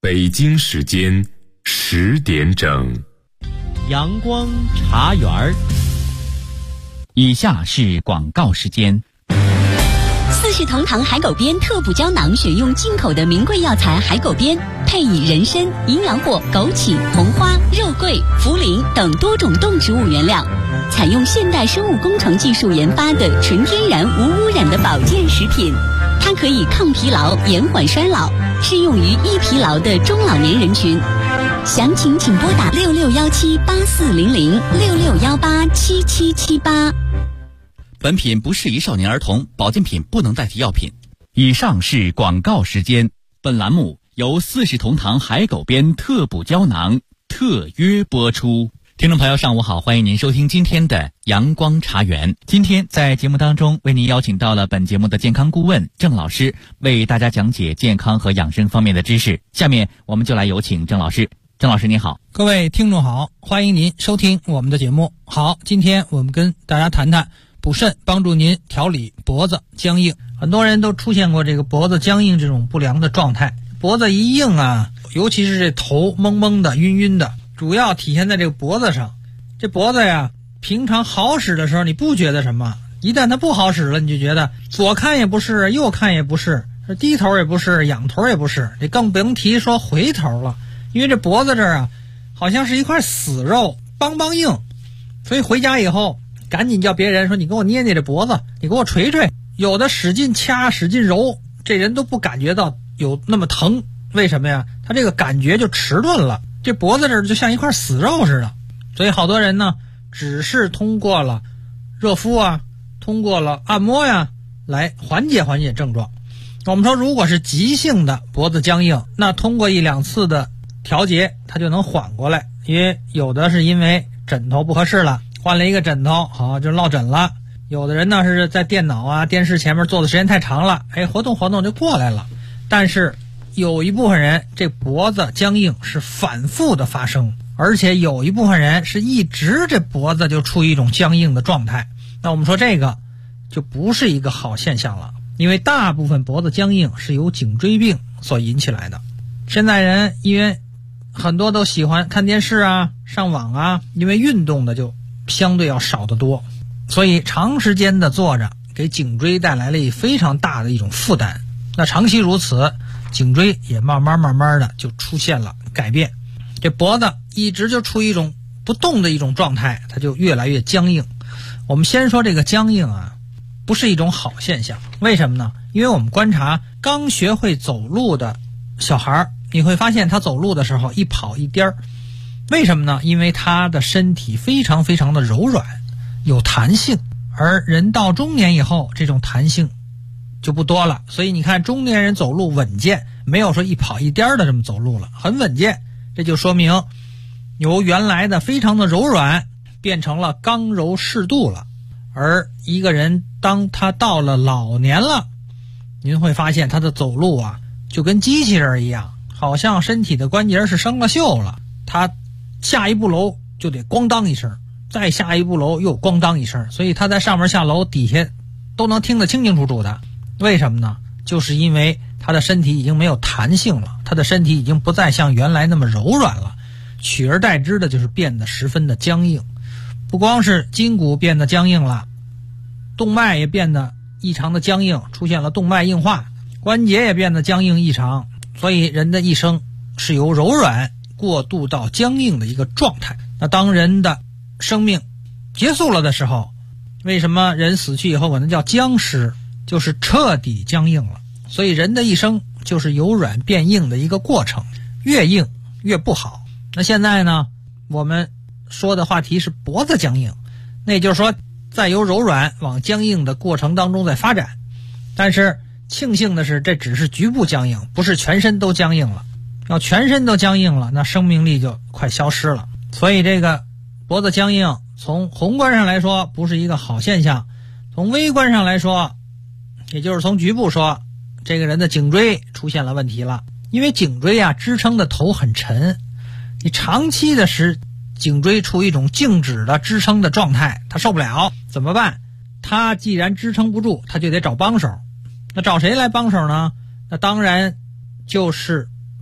北京时间10点整。 阳光茶园儿。以下是广告时间。 四世同堂海狗鞭特补胶囊选用进口的名贵药材海狗鞭，配以人参、营养果、枸杞、红花、肉桂、茯苓等多种动植物原料，采用现代生物工程技术研发的纯天然无污染的保健食品。它可以抗疲劳、延缓衰老，适用于易疲劳的中老年人群。详情请拨打6617840066187778。 本品不适宜少年儿童，保健品不能代替药品。以上是广告时间。本栏目由四世同堂海狗鞭特补胶囊特约播出。听众朋友上午好，欢迎您收听今天的阳光茶园。今天在节目当中为您邀请到了本节目的健康顾问郑老师，为大家讲解健康和养生方面的知识。下面我们就来有请郑老师。郑老师您好。 各位听众好，欢迎您收听我们的节目。好，今天我们跟大家谈谈补肾，帮助您调理脖子僵硬。很多人都出现过这个脖子僵硬这种不良的状态，脖子一硬啊，尤其是这头蒙蒙的、晕晕的，主要体现在这个脖子上。这脖子呀，平常好使的时候你不觉得什么，一旦它不好使了，你就觉得左看也不是，右看也不是，低头也不是，仰头也不是，这更不用提说回头了。因为这脖子这儿啊，好像是一块死肉，梆梆硬，所以回家以后赶紧叫别人说，你给我捏捏这脖子，你给我捶捶。有的使劲掐使劲揉，这人都不感觉到有那么疼。为什么呀？他这个感觉就迟钝了，这脖子这儿就像一块死肉似的。所以好多人呢，只是通过了热敷啊，通过了按摩呀，来缓解症状。我们说如果是急性的脖子僵硬，那通过1、2次的调节它就能缓过来。因为有的是因为枕头不合适了，换了一个枕头，好就落枕了。有的人呢是在电脑啊电视前面坐的时间太长了，活动就过来了。但是有一部分人这脖子僵硬是反复的发生，而且有一部分人是一直这脖子就处于一种僵硬的状态。那我们说这个就不是一个好现象了，因为大部分脖子僵硬是由颈椎病所引起来的。现在人因为很多都喜欢看电视啊上网啊，因为运动的就相对要少得多，所以长时间的坐着给颈椎带来了非常大的一种负担。那长期如此，颈椎也慢慢的就出现了改变。这脖子一直就处于一种不动的一种状态，它就越来越僵硬。我们先说这个僵硬啊，不是一种好现象。为什么呢？因为我们观察刚学会走路的小孩，你会发现他走路的时候一跑一颠儿。为什么呢？因为他的身体非常的柔软，有弹性。而人到中年以后，这种弹性就不多了。所以你看中年人走路稳健，没有说一跑一颠的这么走路了，很稳健。这就说明由原来的非常的柔软变成了刚柔适度了。而一个人当他到了老年了，您会发现他的走路啊就跟机器人一样，好像身体的关节是生了锈了。他下一步楼就得咣当一声，再下一步楼又咣当一声，所以他在上面下楼底下都能听得清清楚楚的。为什么呢？就是因为他的身体已经没有弹性了，他的身体已经不再像原来那么柔软了，取而代之的就是变得十分的僵硬。不光是筋骨变得僵硬了，动脉也变得异常的僵硬，出现了动脉硬化，关节也变得僵硬异常。所以人的一生是由柔软过渡到僵硬的一个状态。那当人的生命结束了的时候，为什么人死去以后可能叫僵尸，就是彻底僵硬了。所以人的一生就是由软变硬的一个过程，越硬越不好。那现在呢，我们说的话题是脖子僵硬，那也就是说在由柔软往僵硬的过程当中在发展。但是庆幸的是，这只是局部僵硬，不是全身都僵硬了。要全身都僵硬了，那生命力就快消失了。所以这个脖子僵硬从宏观上来说不是一个好现象，从微观上来说，也就是从局部说，这个人的颈椎出现了问题了。因为颈椎啊支撑的头很沉，你长期的使颈椎处于一种静止的支撑的状态，它受不了，怎么办？它既然支撑不住，它就得找帮手。那找谁来帮手呢？那当然就是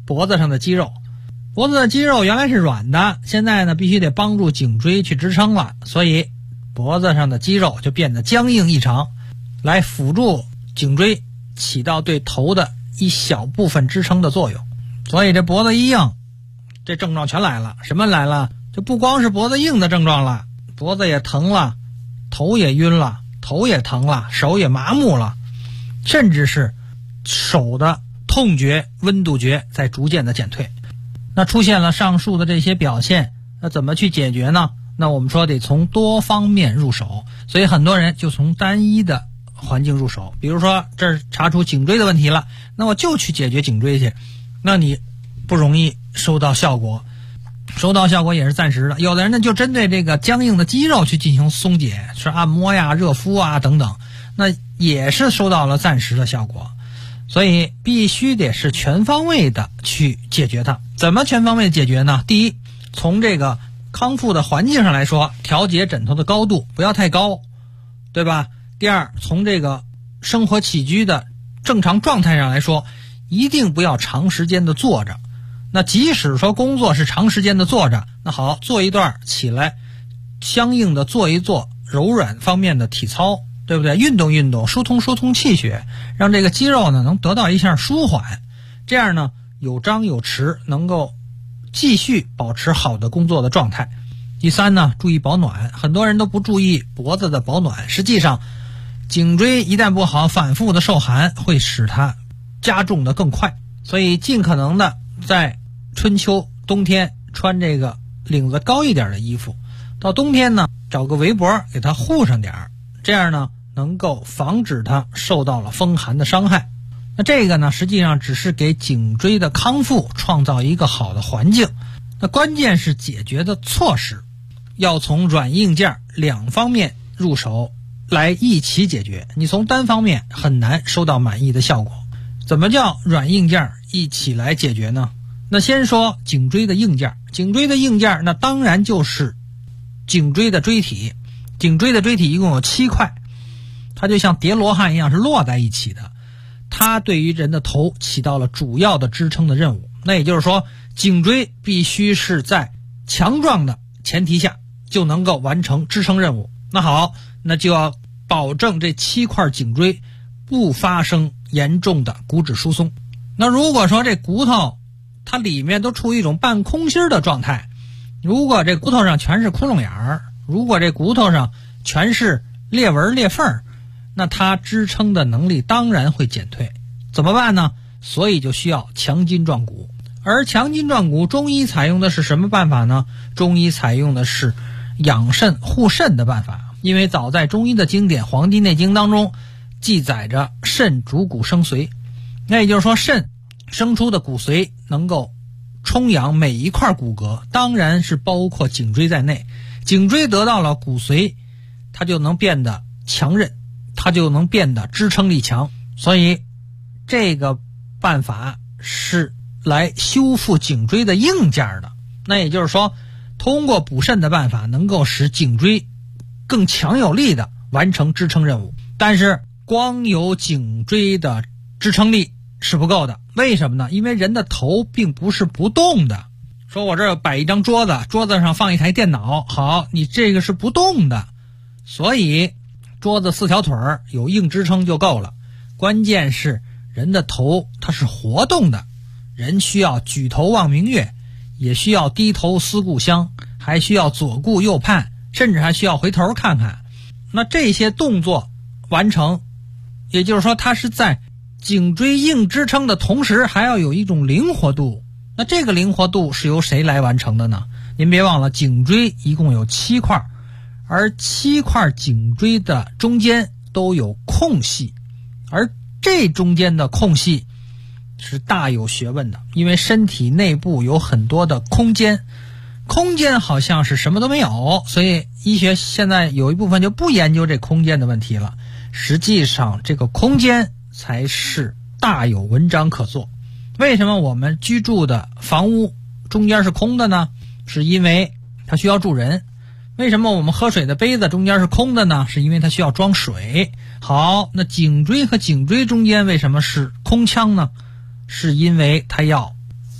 脖子上的肌肉。脖子的肌肉原来是软的，现在呢必须得帮助颈椎去支撑了，所以脖子上的肌肉就变得僵硬异常，来辅助颈椎起到对头的一小部分支撑的作用。所以这脖子一硬，这症状全来了。什么来了？就不光是脖子硬的症状了，脖子也疼了，头也晕了，头也疼了，手也麻木了，甚至是手的痛觉、温度觉在逐渐的减退。那出现了上述的这些表现，那怎么去解决呢？那我们说得从多方面入手，所以很多人就从单一的环境入手。比如说这儿查出颈椎的问题了，那我就去解决颈椎去，那你不容易收到效果，收到效果也是暂时的。有的人呢就针对这个僵硬的肌肉去进行松解，是按摩呀、热敷啊等等，那也是收到了暂时的效果。所以必须得是全方位的去解决它。怎么全方位解决呢？第一，从这个康复的环境上来说，调节枕头的高度不要太高，对吧？第二，从这个生活起居的正常状态上来说，一定不要长时间的坐着。那即使说工作是长时间的坐着，那好，坐一段起来，相应的做一做柔软方面的体操，对不对？运动运动，疏通气血，让这个肌肉呢能得到一下舒缓，这样呢有张有弛，能够继续保持好的工作的状态。第三呢，注意保暖。很多人都不注意脖子的保暖，实际上颈椎一旦不好，反复的受寒会使它加重的更快。所以尽可能的在春秋冬天穿这个领子高一点的衣服，到冬天呢找个围脖给它护上点儿，这样呢能够防止它受到了风寒的伤害。那这个呢实际上只是给颈椎的康复创造一个好的环境。那关键是解决的措施要从软硬件两方面入手来一起解决，你从单方面很难收到满意的效果。怎么叫软硬件一起来解决呢？那先说颈椎的硬件。颈椎的硬件那当然就是颈椎的椎体。颈椎的椎体一共有7块，它就像叠罗汉一样是摞在一起的，它对于人的头起到了主要的支撑的任务。那也就是说，颈椎必须是在强壮的前提下就能够完成支撑任务。那好，那就要保证这7块颈椎不发生严重的骨质疏松。那如果说这骨头它里面都处于一种半空心的状态，如果这骨头上全是窟窿眼儿，如果这骨头上全是裂纹裂缝，那它支撑的能力当然会减退。怎么办呢？所以就需要强筋壮骨。而强筋壮骨，中医采用的是什么办法呢？中医采用的是养肾护肾的办法。因为早在中医的经典《黄帝内经》当中记载着肾主骨生髓，那也就是说肾生出的骨髓能够充养每一块骨骼，当然是包括颈椎在内。颈椎得到了骨髓，它就能变得强韧，它就能变得支撑力强。所以这个办法是来修复颈椎的硬件的。那也就是说，通过补肾的办法能够使颈椎更强有力的完成支撑任务。但是光有颈椎的支撑力是不够的。为什么呢？因为人的头并不是不动的。说我这儿摆一张桌子，桌子上放一台电脑，好，你这个是不动的，所以桌子4条腿有硬支撑就够了。关键是人的头它是活动的，人需要举头望明月，也需要低头思故乡，还需要左顾右盼，甚至还需要回头看看。那这些动作完成，也就是说它是在颈椎硬支撑的同时还要有一种灵活度。那这个灵活度是由谁来完成的呢？您别忘了，颈椎一共有7块，而7块颈椎的中间都有空隙，而这中间的空隙是大有学问的。因为身体内部有很多的空间，空间好像是什么都没有，所以医学现在有一部分就不研究这空间的问题了。实际上这个空间才是大有文章可做。为什么我们居住的房屋中间是空的呢？是因为它需要住人。为什么我们喝水的杯子中间是空的呢？是因为它需要装水。好，那颈椎和颈椎中间为什么是空腔呢？是因为它要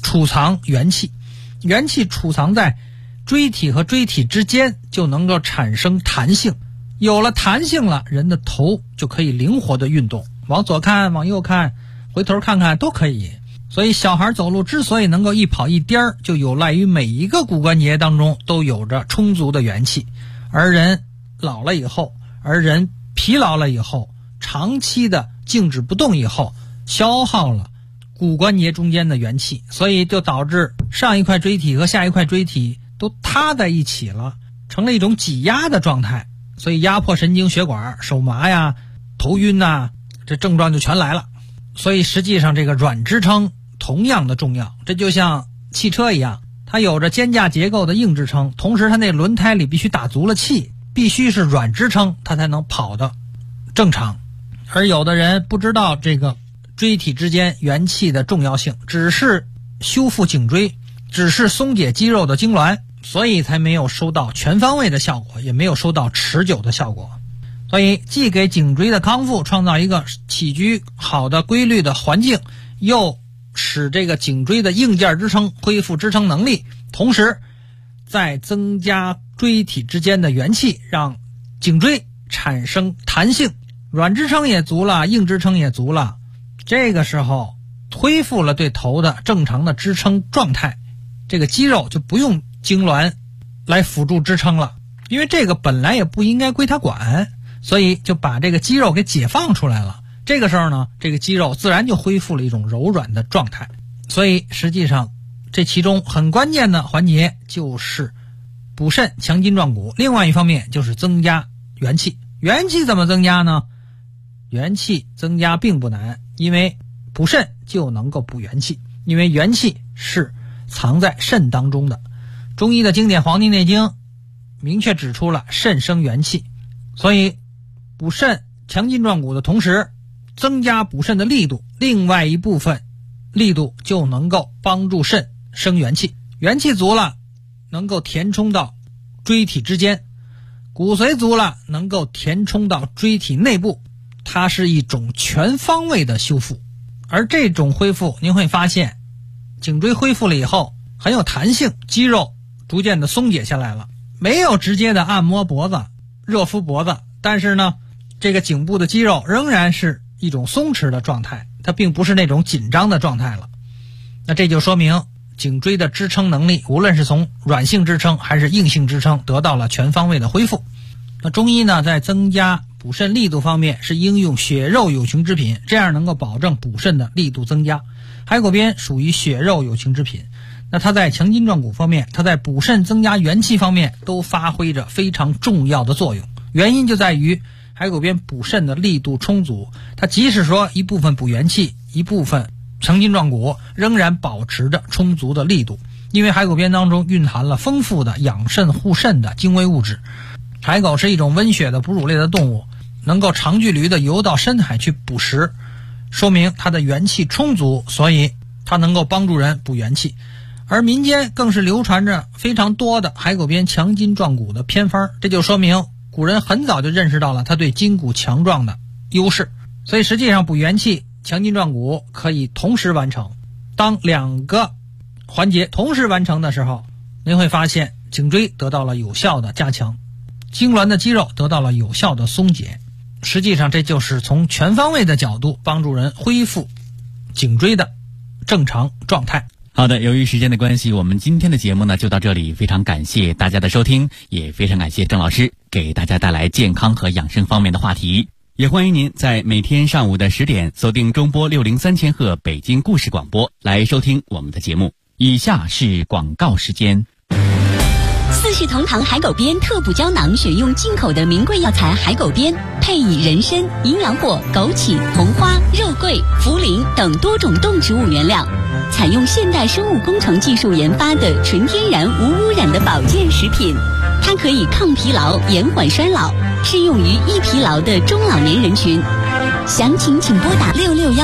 储藏元气，元气储藏在椎体和椎体之间，就能够产生弹性。有了弹性了，人的头就可以灵活的运动，往左看，往右看，回头看看都可以。所以小孩走路之所以能够一跑一颠儿，就有赖于每一个骨关节当中都有着充足的元气。而人老了以后，而人疲劳了以后，长期的静止不动以后，消耗了骨关节中间的元气，所以就导致上一块椎体和下一块椎体都塌在一起了，成了一种挤压的状态，所以压迫神经血管，手麻呀，头晕呐，这症状就全来了。所以实际上这个软支撑同样的重要，这就像汽车一样，它有着肩架结构的硬支撑，同时它那轮胎里必须打足了气，必须是软支撑，它才能跑得正常。而有的人不知道这个椎体之间元气的重要性，只是修复颈椎，只是松解肌肉的痉挛，所以才没有收到全方位的效果，也没有收到持久的效果。所以既给颈椎的康复创造一个起居好的规律的环境，又使这个颈椎的硬件支撑恢复支撑能力，同时再增加椎体之间的元气，让颈椎产生弹性，软支撑也足了，硬支撑也足了，这个时候恢复了对头的正常的支撑状态，这个肌肉就不用痉挛来辅助支撑了，因为这个本来也不应该归它管，所以就把这个肌肉给解放出来了。这个时候呢，这个肌肉自然就恢复了一种柔软的状态。所以实际上这其中很关键的环节就是补肾强筋壮骨，另外一方面就是增加元气。元气怎么增加呢？元气增加并不难，因为补肾就能够补元气，因为元气是藏在肾当中的。中医的经典《黄帝内经》明确指出了肾生元气，所以补肾强筋壮骨的同时增加补肾的力度，另外一部分力度就能够帮助肾生元气，元气足了能够填充到椎体之间，骨髓足了能够填充到椎体内部，它是一种全方位的修复。而这种恢复您会发现颈椎恢复了以后很有弹性，肌肉逐渐的松解下来了，没有直接的按摩脖子热敷脖子，但是呢这个颈部的肌肉仍然是一种松弛的状态，它并不是那种紧张的状态了。那这就说明颈椎的支撑能力，无论是从软性支撑还是硬性支撑，得到了全方位的恢复。那中医呢，在增加补肾力度方面是应用血肉有情之品，这样能够保证补肾的力度增加。海狗鞭属于血肉有情之品，那它在强筋壮骨方面，它在补肾增加元气方面都发挥着非常重要的作用。原因就在于海狗鞭补肾的力度充足，它即使说一部分补元气，一部分强筋壮骨，仍然保持着充足的力度。因为海狗鞭当中蕴含了丰富的养肾护肾的精微物质。海狗是一种温血的哺乳类的动物，能够长距离的游到深海去捕食，说明它的元气充足，所以它能够帮助人补元气。而民间更是流传着非常多的海狗鞭强筋壮骨的偏方，这就说明古人很早就认识到了它对筋骨强壮的优势。所以实际上补元气强筋壮骨可以同时完成，当两个环节同时完成的时候，您会发现颈椎得到了有效的加强，痉挛的肌肉得到了有效的松解。实际上这就是从全方位的角度帮助人恢复颈椎的正常状态。 好的，由于时间的关系，我们今天的节目呢就到这里，非常感谢大家的收听，也非常感谢郑老师给大家带来健康和养生方面的话题。也欢迎您在每天上午的10点锁定中波603千赫北京故事广播来收听我们的节目。以下是广告时间。 四世同堂海狗鞭特补胶囊选用进口的名贵药材海狗鞭，配以人参、营养果、枸杞、红花、肉桂、茯苓等多种动植物原料，采用现代生物工程技术研发的纯天然无污染的保健食品。它可以抗疲劳、延缓衰老，适用于易疲劳的中老年人群。详情请拨打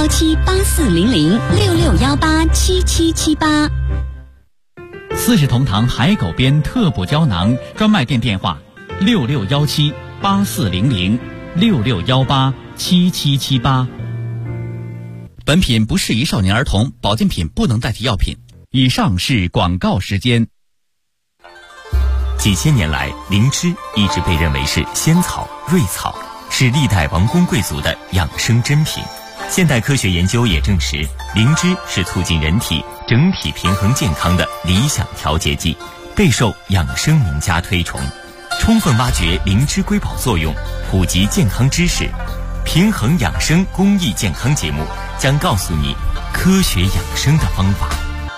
6617840066187778。 四世同堂海狗鞭特补胶囊专卖店电话6617840066187778。本品不适宜少年儿童，保健品不能代替药品。 以上是广告时间。 几千年来，灵芝一直被认为是仙草、瑞草，是历代王公贵族的养生珍品。现代科学研究也证实，灵芝是促进人体整体平衡健康的理想调节剂，备受养生名家推崇。充分挖掘灵芝瑰宝作用，普及健康知识，平衡养生公益健康节目将告诉你科学养生的方法。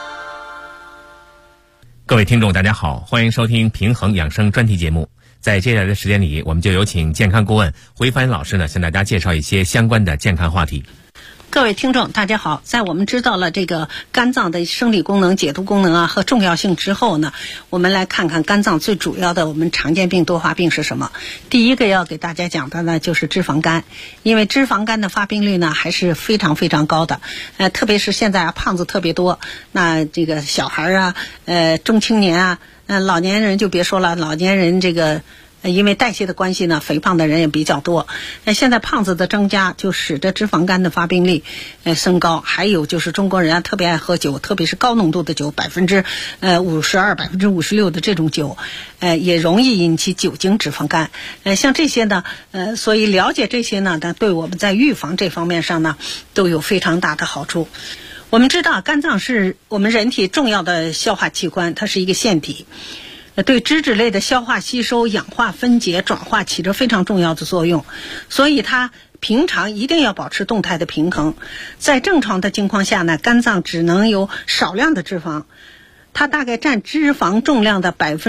各位听众大家好，欢迎收听平衡养生专题节目。在接下来的时间里，我们就有请健康顾问回帆老师呢，向大家介绍一些相关的健康话题。 各位听众大家好，在我们知道了这个肝脏的生理功能、解毒功能和重要性之后呢，我们来看看肝脏最主要的我们常见病多发病是什么。第一个要给大家讲的呢就是脂肪肝，因为脂肪肝的发病率呢还是非常非常高的，特别是现在胖子特别多，那这个小孩中青年老年人就别说了，老年人这个因为代谢的关系呢，肥胖的人也比较多。现在胖子的增加就使得脂肪肝的发病率升高。还有就是中国人特别爱喝酒，特别是高浓度的酒，52%、56%的这种酒，也容易引起酒精脂肪肝。像这些呢，所以了解这些呢，对我们在预防这方面上呢，都有非常大的好处。我们知道肝脏是我们人体重要的消化器官，它是一个腺体。对脂质类的消化吸收、氧化分解、转化起着非常重要的作用，所以它平常一定要保持动态的平衡。在正常的情况下呢，肝脏只能有少量的脂肪，它大概占脂肪重量的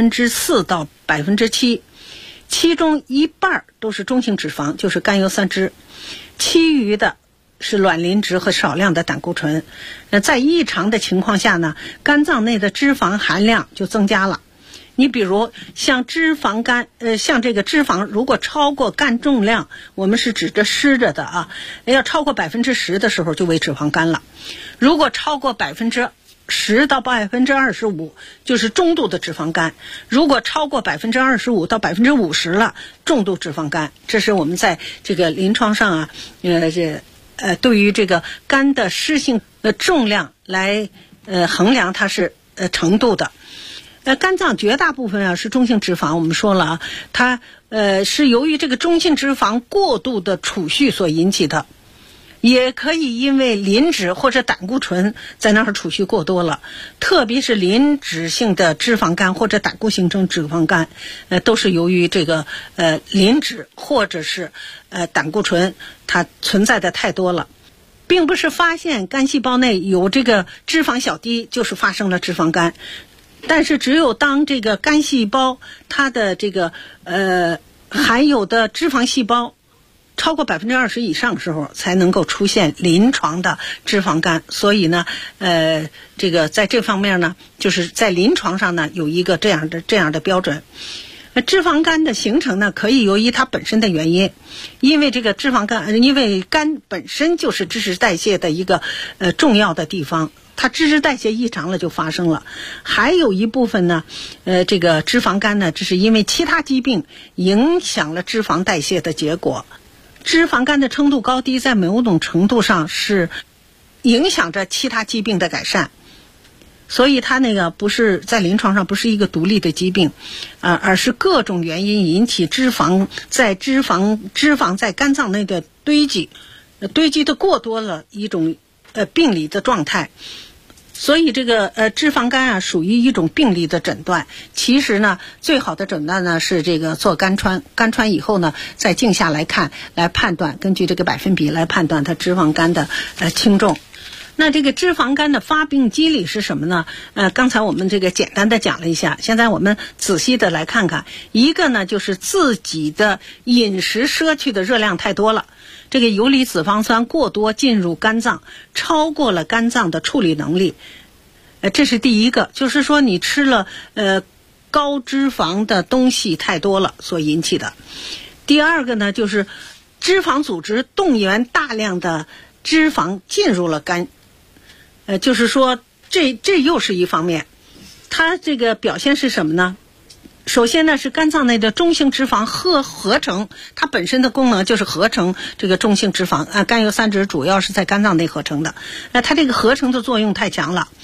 4%到7%，其中一半都是中性脂肪，就是甘油三酯，其余的是卵磷脂和少量的胆固醇。在异常的情况下呢，肝脏内的脂肪含量就增加了。你比如像脂肪肝，像这个脂肪如果超过肝重量，我们是指着湿着的要超过10%的时候就为脂肪肝了。如果超过10%到25%，就是中度的脂肪肝；如果超过25%到50%了，重度脂肪肝。这是我们在这个临床上对于这个肝的湿性重量来衡量它是程度的。肝脏绝大部分是中性脂肪，我们说了它是由于这个中性脂肪过度的储蓄所引起的，也可以因为磷脂或者胆固醇在那儿储蓄过多了，特别是磷脂性的脂肪肝或者胆固性脂肪肝，都是由于这个磷脂或者是胆固醇它存在的太多了。并不是发现肝细胞内有这个脂肪小滴就是发生了脂肪肝，但是只有当这个肝细胞它的这个含有的脂肪细胞超过20%以上的时候，才能够出现临床的脂肪肝。所以呢，这个在这方面呢，就是在临床上呢有一个这样的标准。脂肪肝的形成呢，可以由于它本身的原因，因为这个脂肪肝，因为肝本身就是知识代谢的一个重要的地方，它知识代谢异常了就发生了。还有一部分呢，这个脂肪肝呢，这是因为其他疾病影响了脂肪代谢的结果。脂肪肝的程度高低在某种程度上是影响着其他疾病的改善。所以它那个不是在临床上不是一个独立的疾病，而是各种原因引起脂肪在肝脏内的堆积的过多了一种病理的状态。所以这个脂肪肝属于一种病理的诊断。其实呢，最好的诊断呢是这个做肝穿以后呢，再镜下来看，来判断，根据这个百分比来判断它脂肪肝的轻重。那这个脂肪肝的发病机理是什么呢？刚才我们这个简单的讲了一下，现在我们仔细的来看看。一个呢，就是自己的饮食摄取的热量太多了，这个游离脂肪酸过多进入肝脏，超过了肝脏的处理能力。这是第一个，就是说你吃了高脂肪的东西太多了所引起的。第二个呢，就是脂肪组织动员大量的脂肪进入了肝。就是说这又是一方面。它这个表现是什么呢？首先呢，是肝脏内的中性脂肪合成，它本身的功能就是合成这个中性脂肪，甘油三酯主要是在肝脏内合成的，它这个合成的作用太强了。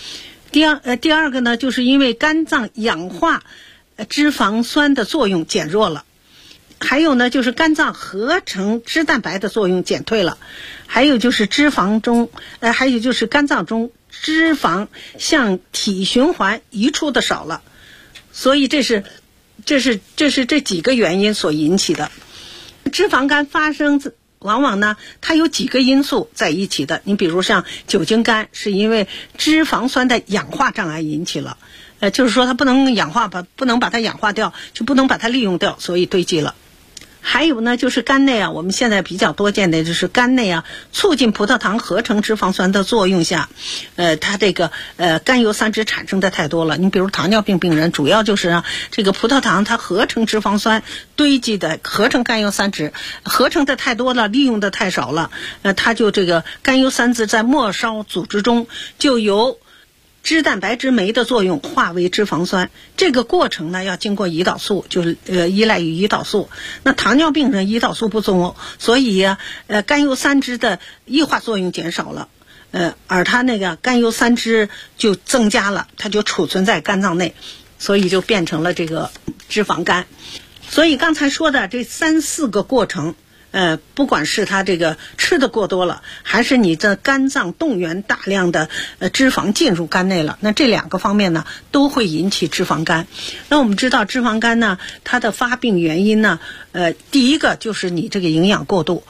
第二个呢，就是因为肝脏氧化脂肪酸的作用减弱了，还有呢就是肝脏合成脂蛋白的作用减退了，还有就是肝脏中脂肪向体循环移出的少了，所以这是这几个原因所引起的。脂肪肝发生往往呢，它有几个因素在一起的。你比如像酒精肝，是因为脂肪酸的氧化障碍引起了，就是说它不能把它氧化掉，就不能把它利用掉，所以堆积了。还有呢，就是肝内我们现在比较多见的就是肝内促进葡萄糖合成脂肪酸的作用下，它这个甘油三酯产生的太多了。你比如糖尿病病人，主要就是这个葡萄糖它合成脂肪酸堆积的合成甘油三酯，合成的太多了，利用的太少了，它就这个甘油三酯在末梢组织中就由脂蛋白质酶的作用化为脂肪酸，这个过程呢要经过胰岛素，就是依赖于胰岛素。那糖尿病人胰岛素不足，所以甘油三酯的异化作用减少了，而它那个甘油三酯就增加了，它就储存在肝脏内，所以就变成了这个脂肪肝。所以刚才说的这3-4个过程，不管是它这个吃的过多了，还是你这肝脏动员大量的脂肪进入肝内了，那这2个方面呢都会引起脂肪肝。那我们知道脂肪肝呢，它的发病原因呢，第一个就是你这个营养过度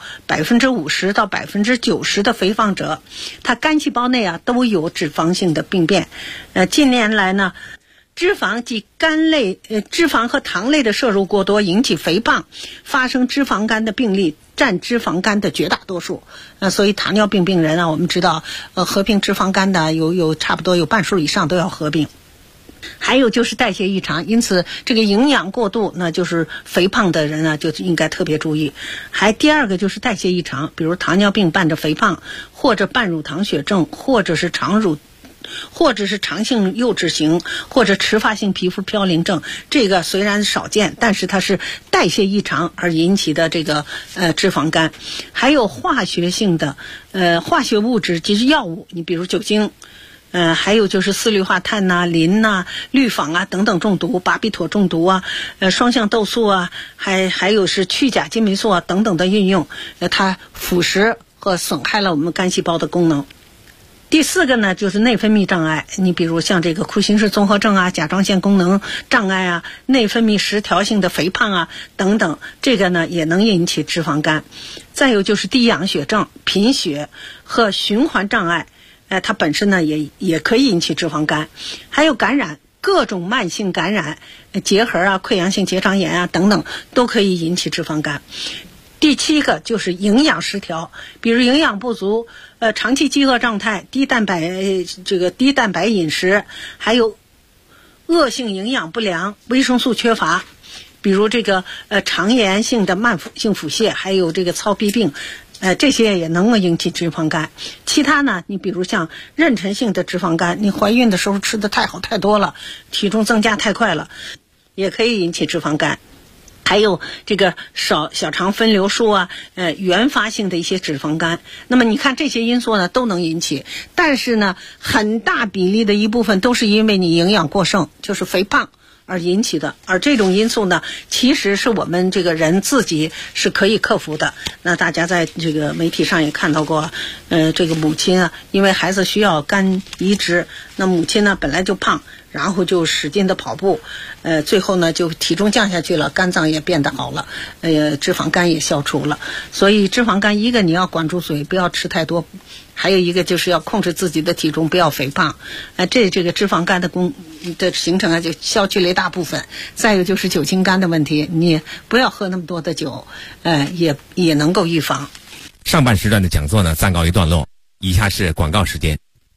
，50%到90%的肥胖者，他肝细胞内都有脂肪性的病变。近年来呢，脂肪及脂肪和糖类的摄入过多引起肥胖，发生脂肪肝的病例占脂肪肝的绝大多数。所以糖尿病病人我们知道合并脂肪肝的有差不多有半数以上都要合并。还有就是代谢异常，因此这个营养过度，那就是肥胖的人就应该特别注意。第二个就是代谢异常，比如糖尿病伴着肥胖，或者伴乳糖血症，或者是肠性幼稚型，或者迟发性皮肤嘌呤症，这个虽然少见，但是它是代谢异常而引起的这个脂肪肝。还有化学性的化学物质及药物，你比如酒精，还有就是四氯化碳磷氯仿等等中毒，巴比妥中毒双向豆素还有是去甲金霉素等等的运用，它腐蚀和损害了我们肝细胞的功能。第4个呢，就是内分泌障碍，你比如像这个库欣氏综合症甲状腺功能障碍内分泌失调性的肥胖等等，这个呢也能引起脂肪肝。再有就是低氧血症、贫血和循环障碍，它本身呢也可以引起脂肪肝。还有感染，各种慢性感染，结核溃疡性结肠炎等等都可以引起脂肪肝。第7个就是营养失调，比如营养不足，长期饥饿状态，低蛋白饮食，还有恶性营养不良、维生素缺乏，比如这个肠炎性的慢性腹泻，还有这个糙皮病，这些也能够引起脂肪肝。其他呢，你比如像妊娠性的脂肪肝，你怀孕的时候吃的太好太多了，体重增加太快了，也可以引起脂肪肝。还有这个小肠分流术原发性的一些脂肪肝，那么你看这些因素呢都能引起，但是呢很大比例的一部分都是因为你营养过剩，就是肥胖而引起的。而这种因素呢，其实是我们这个人自己是可以克服的。那大家在这个媒体上也看到过，这个母亲因为孩子需要肝移植，那母亲呢本来就胖，然后就使劲的跑步，最后呢就体重降下去了，肝脏也变得好了，脂肪肝也消除了。所以脂肪肝，一个你要管住嘴，不要吃太多，还有一个就是要控制自己的体重，不要肥胖。这个脂肪肝的形成就消去了一大部分。再有就是酒精肝的问题，你不要喝那么多的酒，也能够预防。 上半时段的讲座呢暂告一段落，以下是广告时间。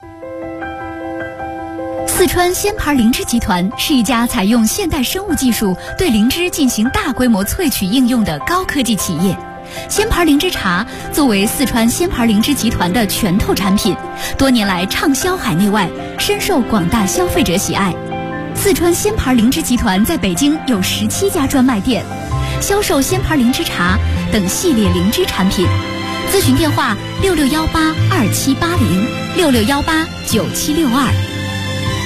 四川仙牌灵芝集团是一家采用现代生物技术对灵芝进行大规模萃取应用的高科技企业。仙牌灵芝茶作为四川仙牌灵芝集团的拳头产品，多年来畅销海内外，深受广大消费者喜爱。四川仙牌灵芝集团在北京有17家专卖店，销售仙牌灵芝茶等系列灵芝产品。咨询电话：66182780，66189762。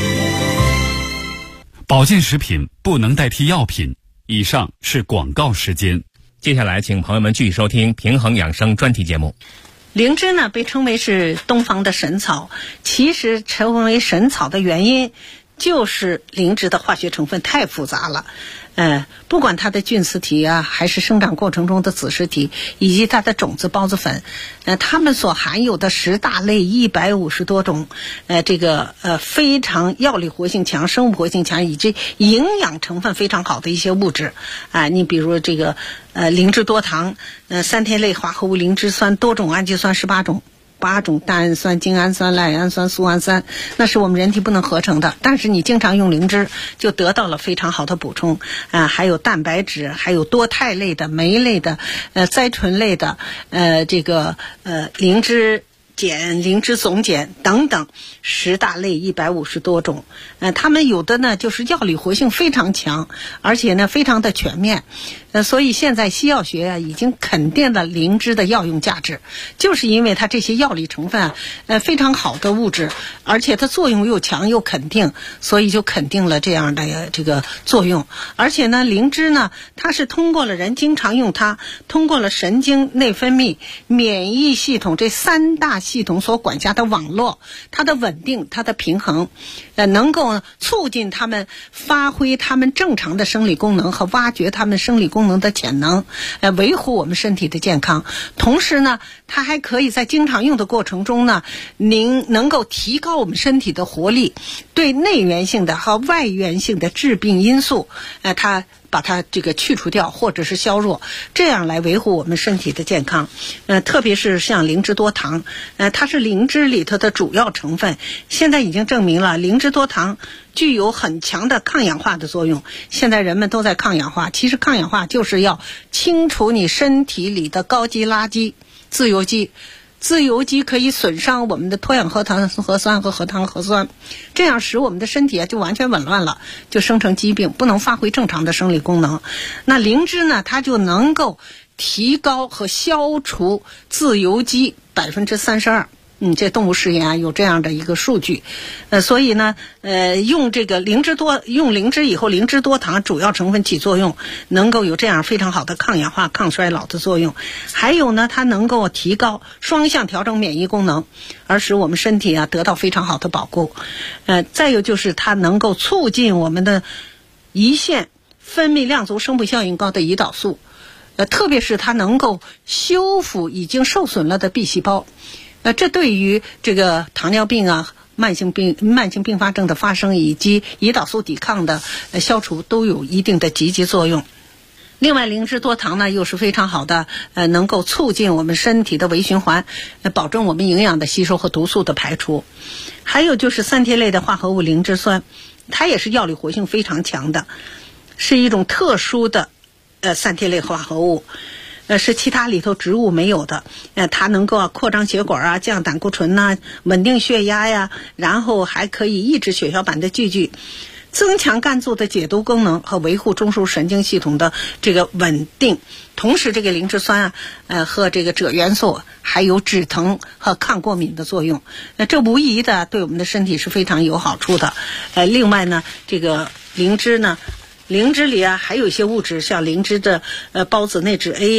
保健食品不能代替药品。以上是广告时间。 接下来请朋友们继续收听平衡养生专题节目。 灵芝呢被称为是东方的神草，其实成为神草的原因就是灵芝的化学成分太复杂了。不管它的菌丝体啊，还是生长过程中的子实体，以及它的种子孢子粉，它们所含有的10大类150多种，非常药理活性强、生物活性强，以及营养成分非常好的一些物质你比如这个灵芝多糖，3萜类化合物灵芝酸，多种氨基酸18种。8种蛋氨酸、精氨酸、赖氨酸、苏氨酸，那是我们人体不能合成的，但是你经常用灵芝就得到了非常好的补充还有蛋白质，还有多肽类的、酶类的、甾醇类的灵芝碱、灵芝总碱等等10大类150多种，它们有的呢就是药理活性非常强，而且呢非常的全面，所以现在西药学已经肯定了灵芝的药用价值，就是因为它这些药理成分非常好的物质，而且它作用又强又肯定，所以就肯定了这样的这个作用。而且呢，灵芝呢，它是通过了人经常用它，通过了神经、内分泌、免疫系统这3大系统所管辖的网络，它的稳定、它的平衡，能够促进它们发挥它们正常的生理功能和挖掘它们生理功能的潜能，维护我们身体的健康。同时呢，它还可以在经常用的过程中呢，能够提高我们身体的活力，对内源性的和外源性的致病因素，它把它这个去除掉或者是削弱，这样来维护我们身体的健康。特别是像灵芝多糖，它是灵芝里头的主要成分，现在已经证明了灵芝多糖具有很强的抗氧化的作用。现在人们都在抗氧化，其实抗氧化就是要清除你身体里的高级垃圾、自由基。自由基可以损伤我们的脱氧核糖核酸和核糖核酸，这样使我们的身体就完全紊乱了，就生成疾病，不能发挥正常的生理功能。那灵芝呢，它就能够提高和消除自由基32%。这动物实验有这样的一个数据，所以呢，用灵芝以后，灵芝多糖主要成分起作用，能够有这样非常好的抗氧化、抗衰老的作用。还有呢，它能够提高双向调整免疫功能，而使我们身体得到非常好的保护。再有就是它能够促进我们的胰腺分泌量足、生补效应高的胰岛素，特别是它能够修复已经受损了的 B 细胞。这对于这个糖尿病慢性并发症的发生以及胰岛素抵抗的消除都有一定的积极作用。另外，灵芝多糖呢又是非常好的，能够促进我们身体的微循环，保证我们营养的吸收和毒素的排除。还有就是3萜类的化合物灵芝酸，它也是药理活性非常强的，是一种特殊的3萜类化合物。是其他里头植物没有的，它能够扩张血管降胆固醇稳定血压呀，然后还可以抑制血小板的聚集，增强肝脏的解毒功能和维护中枢神经系统的这个稳定。同时，这个灵芝酸和这个锗元素还有止疼和抗过敏的作用，这无疑的对我们的身体是非常有好处的。另外呢，这个灵芝里还有一些物质，像灵芝的孢子内酯 A